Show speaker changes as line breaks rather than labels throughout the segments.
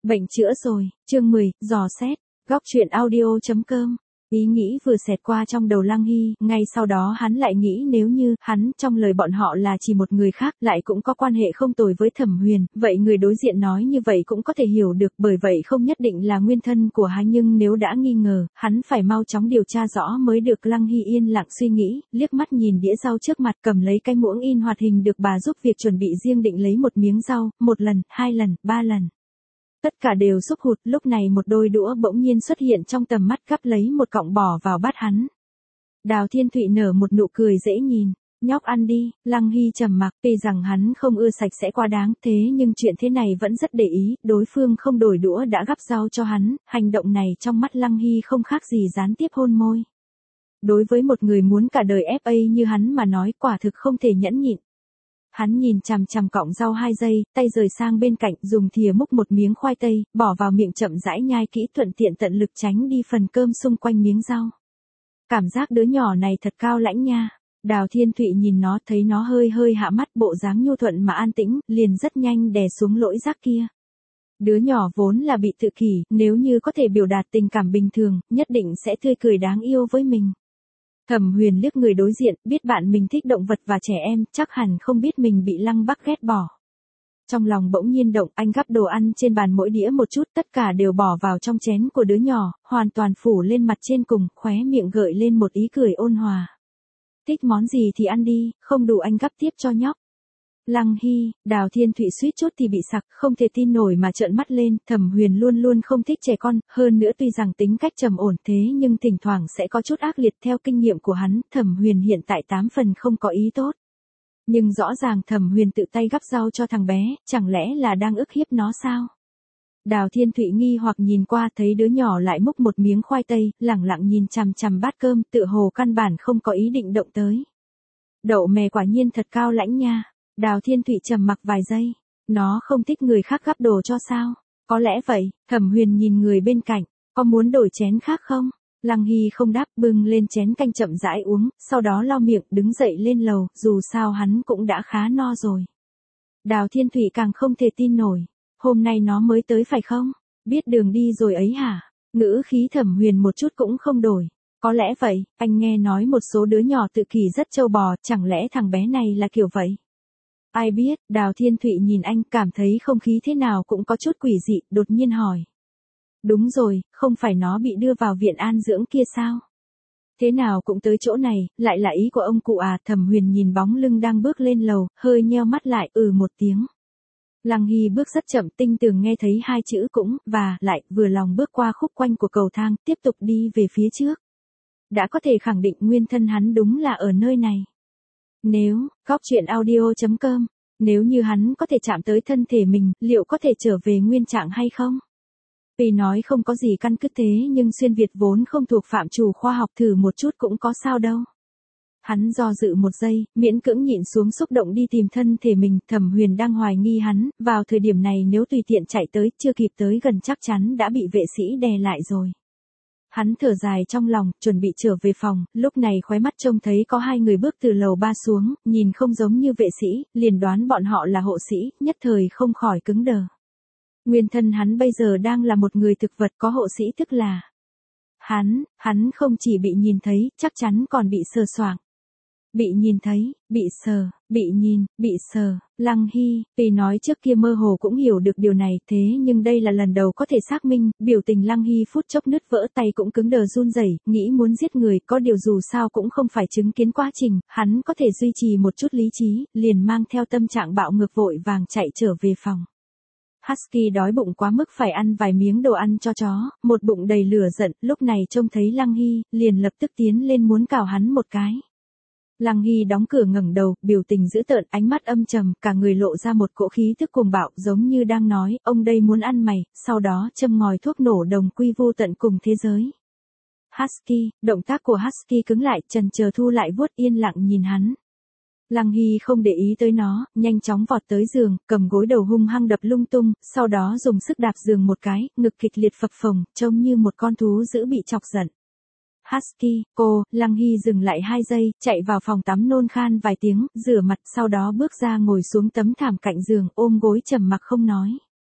Bệnh chữa rồi, chương 10, dò xét, góc truyện audio.com. Ý nghĩ vừa xẹt qua trong đầu Lăng Hy, ngay sau đó hắn lại nghĩ nếu như hắn trong lời bọn họ là chỉ một người khác lại cũng có quan hệ không tồi với Thẩm Huyền, vậy người đối diện nói như vậy cũng có thể hiểu được, bởi vậy không nhất định là nguyên thân của hắn, nhưng nếu đã nghi ngờ, hắn phải mau chóng điều tra rõ mới được. Lăng Hy yên lặng suy nghĩ, liếc mắt nhìn đĩa rau trước mặt, cầm lấy cái muỗng in hoạt hình được bà giúp việc chuẩn bị riêng, định lấy một miếng rau, một lần, hai lần, ba lần. Tất cả đều xúc hụt, lúc này một đôi đũa bỗng nhiên xuất hiện trong tầm mắt, gắp lấy một cọng bỏ vào bát hắn. Đào Thiên Thụy nở một nụ cười dễ nhìn, nhóc ăn đi. Lăng Hy trầm mặc, tuy rằng hắn không ưa sạch sẽ quá đáng, thế nhưng chuyện thế này vẫn rất để ý, đối phương không đổi đũa đã gắp rau cho hắn, hành động này trong mắt Lăng Hy không khác gì gián tiếp hôn môi. Đối với một người muốn cả đời FA như hắn mà nói, quả thực không thể nhẫn nhịn. Hắn nhìn chằm chằm cọng rau 2 giây, tay rời sang bên cạnh, dùng thìa múc một miếng khoai tây, bỏ vào miệng chậm rãi nhai kỹ, thuận tiện tận lực tránh đi phần cơm xung quanh miếng rau. Cảm giác đứa nhỏ này thật cao lãnh nha. Đào Thiên Thụy nhìn nó, thấy nó hơi hơi hạ mắt, bộ dáng nhu thuận mà an tĩnh, liền rất nhanh đè xuống lỗi giác kia. Đứa nhỏ vốn là bị tự kỷ, nếu như có thể biểu đạt tình cảm bình thường, nhất định sẽ tươi cười đáng yêu với mình. Thẩm Huyền liếc người đối diện, biết bạn mình thích động vật và trẻ em, chắc hẳn không biết mình bị Lăng Bắc ghét bỏ. Trong lòng bỗng nhiên động, anh gắp đồ ăn trên bàn mỗi đĩa một chút, tất cả đều bỏ vào trong chén của đứa nhỏ, hoàn toàn phủ lên mặt trên cùng, khóe miệng gợi lên một ý cười ôn hòa. Thích món gì thì ăn đi, không đủ anh gắp tiếp cho nhóc. Lăng Hy, Đào Thiên Thụy suýt chút thì bị sặc, không thể tin nổi mà trợn mắt lên. Thẩm Huyền luôn luôn không thích trẻ con, hơn nữa tuy rằng tính cách trầm ổn thế nhưng thỉnh thoảng sẽ có chút ác liệt. Theo kinh nghiệm của hắn, Thẩm Huyền hiện tại 8 phần không có ý tốt. Nhưng rõ ràng Thẩm Huyền tự tay gắp rau cho thằng bé, chẳng lẽ là đang ức hiếp nó sao? Đào Thiên Thụy nghi hoặc nhìn qua, thấy đứa nhỏ lại múc một miếng khoai tây, lẳng lặng nhìn chằm chằm bát cơm, tựa hồ căn bản không có ý định động tới. Đậu mè quả nhiên thật cao lãnh nha. Đào Thiên Thụy trầm mặc vài giây. Nó không thích người khác gắp đồ cho sao? Có lẽ vậy. Thẩm Huyền nhìn người bên cạnh. Có muốn đổi chén khác không? Lăng Hy không đáp, bưng lên chén canh chậm rãi uống, sau đó lau miệng, đứng dậy lên lầu, dù sao hắn cũng đã khá no rồi. Đào Thiên Thụy càng không thể tin nổi. Hôm nay nó mới tới phải không? Biết đường đi rồi ấy hả? Ngữ khí Thẩm Huyền một chút cũng không đổi. Có lẽ vậy, anh nghe nói một số đứa nhỏ tự kỷ rất trâu bò, chẳng lẽ thằng bé này là kiểu vậy? Ai biết, Đào Thiên Thụy nhìn anh, cảm thấy không khí thế nào cũng có chút quỷ dị, đột nhiên hỏi. Đúng rồi, không phải nó bị đưa vào viện an dưỡng kia sao? Thế nào cũng tới chỗ này, lại là ý của ông cụ à? Thẩm Huyền nhìn bóng lưng đang bước lên lầu, hơi nheo mắt lại, một tiếng. Lăng Hy bước rất chậm, tinh tường nghe thấy hai chữ cũng, và, lại, vừa lòng bước qua khúc quanh của cầu thang, tiếp tục đi về phía trước. Đã có thể khẳng định nguyên thân hắn đúng là ở nơi này. Nếu, góc truyện audio.com, nếu như hắn có thể chạm tới thân thể mình, liệu có thể trở về nguyên trạng hay không? Vì nói không có gì căn cứ thế nhưng xuyên Việt vốn không thuộc phạm trù khoa học, thử một chút cũng có sao đâu. Hắn do dự một giây, miễn cưỡng nhịn xuống xúc động đi tìm thân thể mình. Thẩm Huyền đang hoài nghi hắn, vào thời điểm này nếu tùy tiện chạy tới, chưa kịp tới gần chắc chắn đã bị vệ sĩ đè lại rồi. Hắn thở dài trong lòng, chuẩn bị trở về phòng, lúc này khóe mắt trông thấy có 2 người bước từ lầu 3 xuống, nhìn không giống như vệ sĩ, liền đoán bọn họ là hộ sĩ, nhất thời không khỏi cứng đờ. Nguyên thân hắn bây giờ đang là một người thực vật, có hộ sĩ tức là hắn không chỉ bị nhìn thấy, chắc chắn còn bị sờ soạng. Bị nhìn thấy, bị sờ, bị nhìn, bị sờ. Lăng Hy, tuy nói trước kia mơ hồ cũng hiểu được điều này, thế nhưng đây là lần đầu có thể xác minh. Biểu tình Lăng Hy phút chốc nứt vỡ, tay cũng cứng đờ run rẩy, nghĩ muốn giết người, có điều dù sao cũng không phải chứng kiến quá trình, hắn có thể duy trì một chút lý trí, liền mang theo tâm trạng bạo ngược vội vàng chạy trở về phòng. Husky đói bụng quá mức phải ăn vài miếng đồ ăn cho chó, một bụng đầy lửa giận, lúc này trông thấy Lăng Hy, liền lập tức tiến lên muốn cào hắn một cái. Lăng Hy đóng cửa ngẩng đầu, biểu tình dữ tợn, ánh mắt âm trầm, cả người lộ ra một cỗ khí tức cuồng bạo, giống như đang nói, ông đây muốn ăn mày, sau đó châm ngòi thuốc nổ đồng quy vô tận cùng thế giới. Husky, động tác của Husky cứng lại, chần chờ thu lại vuốt, yên lặng nhìn hắn. Lăng Hy không để ý tới nó, nhanh chóng vọt tới giường, cầm gối đầu hung hăng đập lung tung, sau đó dùng sức đạp giường một cái, ngực kịch liệt phập phồng, trông như một con thú dữ bị chọc giận. Husky, cô. Lăng Hy dừng lại 2 giây, chạy vào phòng tắm nôn khan vài tiếng, rửa mặt, sau đó bước ra ngồi xuống tấm thảm cạnh giường, ôm gối trầm mặc không nói.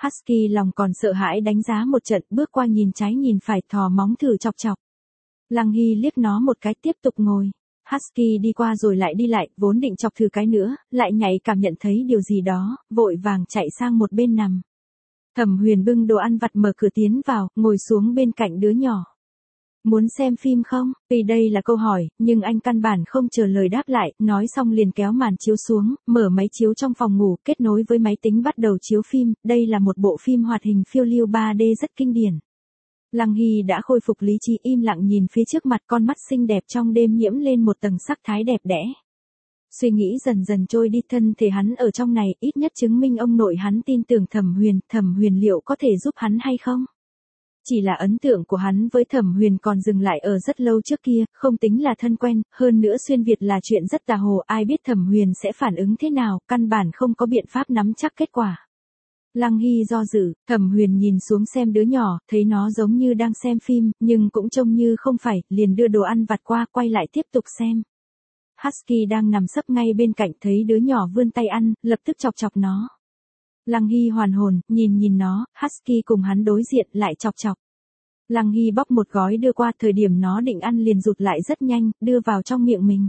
Husky lòng còn sợ hãi đánh giá một trận, bước qua nhìn trái nhìn phải, thò móng thử chọc chọc. Lăng Hy liếc nó một cái tiếp tục ngồi. Husky đi qua rồi lại đi lại, vốn định chọc thử cái nữa, lại nhạy cảm nhận thấy điều gì đó, vội vàng chạy sang một bên nằm. Thẩm Huyền bưng đồ ăn vặt mở cửa tiến vào, ngồi xuống bên cạnh đứa nhỏ. Muốn xem phim không? Vì đây là câu hỏi, nhưng anh căn bản không chờ lời đáp lại, nói xong liền kéo màn chiếu xuống, mở máy chiếu trong phòng ngủ, kết nối với máy tính bắt đầu chiếu phim, đây là một bộ phim hoạt hình phiêu lưu 3D rất kinh điển. Lăng Hy đã khôi phục lý trí im lặng nhìn phía trước mặt, con mắt xinh đẹp trong đêm nhiễm lên một tầng sắc thái đẹp đẽ. Suy nghĩ dần dần trôi đi, thân thể hắn ở trong này ít nhất chứng minh ông nội hắn tin tưởng Thẩm Huyền liệu có thể giúp hắn hay không? Chỉ là ấn tượng của hắn với Thẩm Huyền còn dừng lại ở rất lâu trước kia, không tính là thân quen, hơn nữa xuyên Việt là chuyện rất tà hồ, ai biết Thẩm Huyền sẽ phản ứng thế nào, căn bản không có biện pháp nắm chắc kết quả. Lăng Hy do dự, Thẩm Huyền nhìn xuống xem đứa nhỏ, thấy nó giống như đang xem phim, nhưng cũng trông như không phải, liền đưa đồ ăn vặt qua, quay lại tiếp tục xem. Husky đang nằm sấp ngay bên cạnh, thấy đứa nhỏ vươn tay ăn, lập tức chọc chọc nó. Lăng Hy hoàn hồn, nhìn nó, Husky cùng hắn đối diện lại chọc chọc. Lăng Hy bóc một gói đưa qua, thời điểm nó định ăn liền rụt lại rất nhanh, đưa vào trong miệng mình.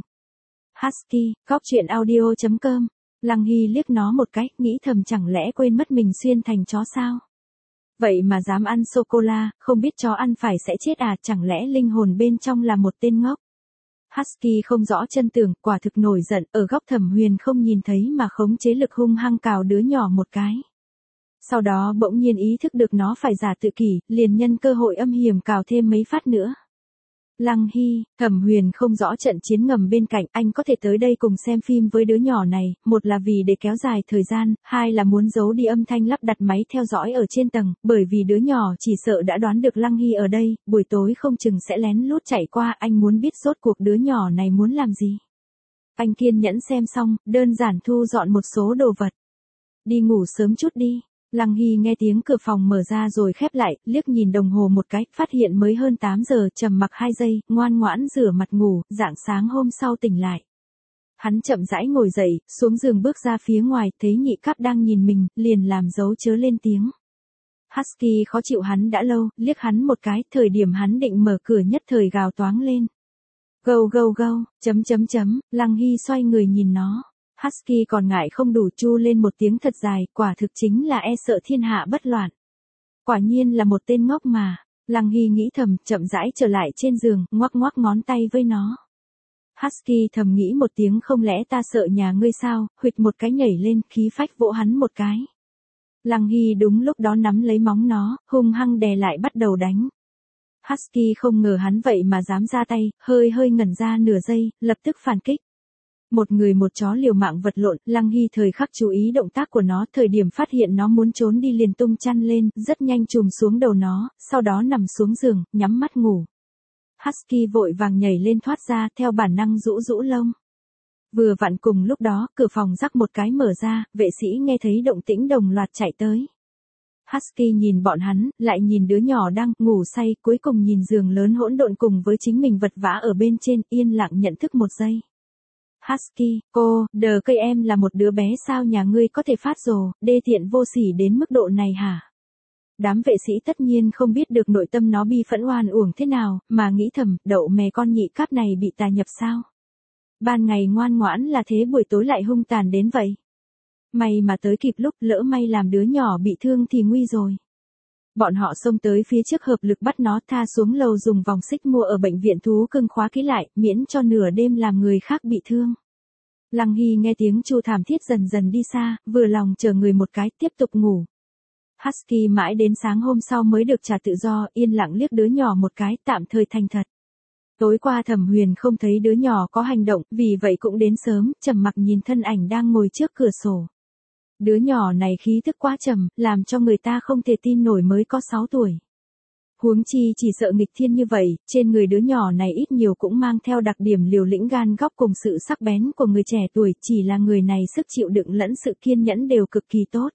Husky, gocchuyenaudio.com. Lăng Hy liếc nó một cái, nghĩ thầm chẳng lẽ quên mất mình xuyên thành chó sao? Vậy mà dám ăn sô-cô-la, không biết chó ăn phải sẽ chết à, chẳng lẽ linh hồn bên trong là một tên ngốc? Husky không rõ chân tường, quả thực nổi giận, ở góc Thẩm Huyền không nhìn thấy mà khống chế lực hung hăng cào đứa nhỏ một cái. Sau đó bỗng nhiên ý thức được nó phải giả tự kỷ, liền nhân cơ hội âm hiểm cào thêm mấy phát nữa. Lăng Hy, Thẩm Huyền không rõ trận chiến ngầm bên cạnh, anh có thể tới đây cùng xem phim với đứa nhỏ này, một là vì để kéo dài thời gian, hai là muốn giấu đi âm thanh lắp đặt máy theo dõi ở trên tầng, bởi vì đứa nhỏ chỉ sợ đã đoán được Lăng Hy ở đây, buổi tối không chừng sẽ lén lút chạy qua, anh muốn biết rốt cuộc đứa nhỏ này muốn làm gì. Anh kiên nhẫn xem xong, đơn giản thu dọn một số đồ vật. Đi ngủ sớm chút đi. Lăng Hy nghe tiếng cửa phòng mở ra rồi khép lại, liếc nhìn đồng hồ một cái, phát hiện mới hơn 8 giờ, trầm mặc 2 giây, ngoan ngoãn rửa mặt ngủ, rạng sáng hôm sau tỉnh lại. Hắn chậm rãi ngồi dậy, xuống giường bước ra phía ngoài, thấy nhị cáp đang nhìn mình, liền làm dấu chớ lên tiếng. Husky khó chịu hắn đã lâu, liếc hắn một cái, thời điểm hắn định mở cửa nhất thời gào toáng lên. Gâu gâu gâu, Lăng Hy xoay người nhìn nó. Husky còn ngại không đủ chu lên một tiếng thật dài, quả thực chính là e sợ thiên hạ bất loạn. Quả nhiên là một tên ngốc mà. Lăng Hy nghĩ thầm, chậm rãi trở lại trên giường, ngoắc ngoắc ngón tay với nó. Husky thầm nghĩ một tiếng, không lẽ ta sợ nhà ngươi sao, huỵch một cái nhảy lên, khí phách vỗ hắn một cái. Lăng Hy đúng lúc đó nắm lấy móng nó, hung hăng đè lại bắt đầu đánh. Husky không ngờ hắn vậy mà dám ra tay, hơi ngẩn ra nửa giây, lập tức phản kích. Một người một chó liều mạng vật lộn, Lăng Hy thời khắc chú ý động tác của nó, thời điểm phát hiện nó muốn trốn đi liền tung chăn lên, rất nhanh chùm xuống đầu nó, sau đó nằm xuống giường, nhắm mắt ngủ. Husky vội vàng nhảy lên thoát ra, theo bản năng rũ rũ lông. Vừa vặn cùng lúc đó, cửa phòng rắc một cái mở ra, vệ sĩ nghe thấy động tĩnh đồng loạt chạy tới. Husky nhìn bọn hắn, lại nhìn đứa nhỏ đang ngủ say, cuối cùng nhìn giường lớn hỗn độn cùng với chính mình vật vã ở bên trên, yên lặng nhận thức một giây. Husky, cô, đờ cây em là một đứa bé sao nhà ngươi có thể phát rồ, đê tiện vô sỉ đến mức độ này hả? Đám vệ sĩ tất nhiên không biết được nội tâm nó bi phẫn oan uổng thế nào, mà nghĩ thầm, đậu mè con nhị cáp này bị tà nhập sao? Ban ngày ngoan ngoãn là thế, buổi tối lại hung tàn đến vậy. May mà tới kịp lúc, lỡ may làm đứa nhỏ bị thương thì nguy rồi. Bọn họ xông tới phía trước hợp lực bắt nó tha xuống lầu, dùng vòng xích mua ở bệnh viện thú cưng khóa kỹ lại, miễn cho nửa đêm làm người khác bị thương. Lăng Hy nghe tiếng chu thảm thiết dần dần đi xa, vừa lòng chờ người một cái, tiếp tục ngủ. Husky mãi đến sáng hôm sau mới được trả tự do, yên lặng liếc đứa nhỏ một cái, tạm thời thành thật. Tối qua Thẩm Huyền không thấy đứa nhỏ có hành động, vì vậy cũng đến sớm, trầm mặc nhìn thân ảnh đang ngồi trước cửa sổ. Đứa nhỏ này khí thức quá trầm, làm cho người ta không thể tin nổi mới có 6 tuổi. Huống chi chỉ sợ nghịch thiên như vậy, trên người đứa nhỏ này ít nhiều cũng mang theo đặc điểm liều lĩnh gan góc cùng sự sắc bén của người trẻ tuổi, chỉ là người này sức chịu đựng lẫn sự kiên nhẫn đều cực kỳ tốt.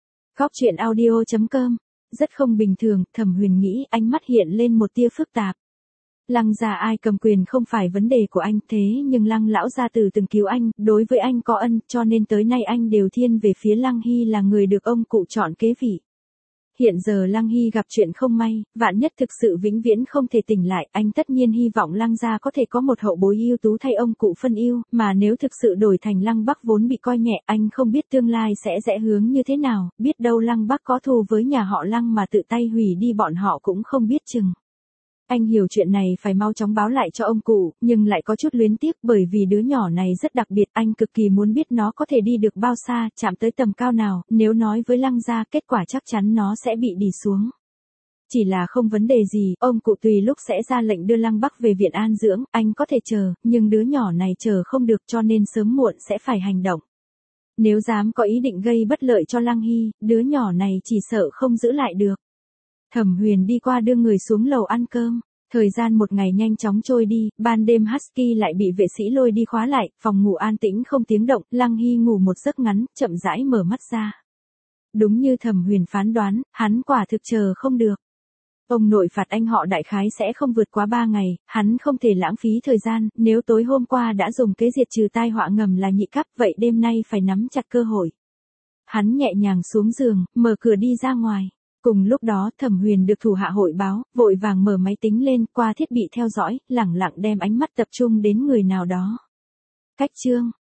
Gocchuyenaudio.com. Rất không bình thường, Thẩm Huyền nghĩ, ánh mắt hiện lên một tia phức tạp. Lăng gia ai cầm quyền không phải vấn đề của anh, thế nhưng Lăng lão gia tử từng cứu anh, đối với anh có ân, cho nên tới nay anh đều thiên về phía Lăng Hy là người được ông cụ chọn kế vị. hiện giờ Lăng Hy gặp chuyện không may, vạn nhất thực sự vĩnh viễn không thể tỉnh lại, anh tất nhiên hy vọng Lăng gia có thể có một hậu bối ưu tú thay ông cụ phân ưu, mà nếu thực sự đổi thành Lăng Bắc vốn bị coi nhẹ, anh không biết tương lai sẽ rẽ hướng như thế nào, biết đâu Lăng Bắc có thù với nhà họ Lăng mà tự tay hủy đi bọn họ cũng không biết chừng. Anh hiểu chuyện này phải mau chóng báo lại cho ông cụ, nhưng lại có chút luyến tiếc bởi vì đứa nhỏ này rất đặc biệt, anh cực kỳ muốn biết nó có thể đi được bao xa, chạm tới tầm cao nào, nếu nói với Lăng gia, kết quả chắc chắn nó sẽ bị đì xuống. Chỉ là không vấn đề gì, ông cụ tùy lúc sẽ ra lệnh đưa Lăng Bắc về viện an dưỡng, anh có thể chờ, nhưng đứa nhỏ này chờ không được cho nên sớm muộn sẽ phải hành động. Nếu dám có ý định gây bất lợi cho Lăng Hy, đứa nhỏ này chỉ sợ không giữ lại được. Thẩm Huyền đi qua đưa người xuống lầu ăn cơm. Thời gian một ngày nhanh chóng trôi đi, ban đêm Husky lại bị vệ sĩ lôi đi khóa lại, phòng ngủ an tĩnh không tiếng động, Lăng Hy ngủ một giấc ngắn, chậm rãi mở mắt ra. Đúng như Thẩm Huyền phán đoán, hắn quả thực chờ không được. Ông nội phạt anh họ đại khái sẽ không vượt quá 3 ngày, hắn không thể lãng phí thời gian, nếu tối hôm qua đã dùng kế diệt trừ tai họa ngầm là nhị cấp, vậy đêm nay phải nắm chặt cơ hội. Hắn nhẹ nhàng xuống giường, mở cửa đi ra ngoài. Cùng lúc đó Thẩm Huyền được thủ hạ hội báo, vội vàng mở máy tính lên, qua thiết bị theo dõi, lẳng lặng đem ánh mắt tập trung đến người nào đó. Cách chương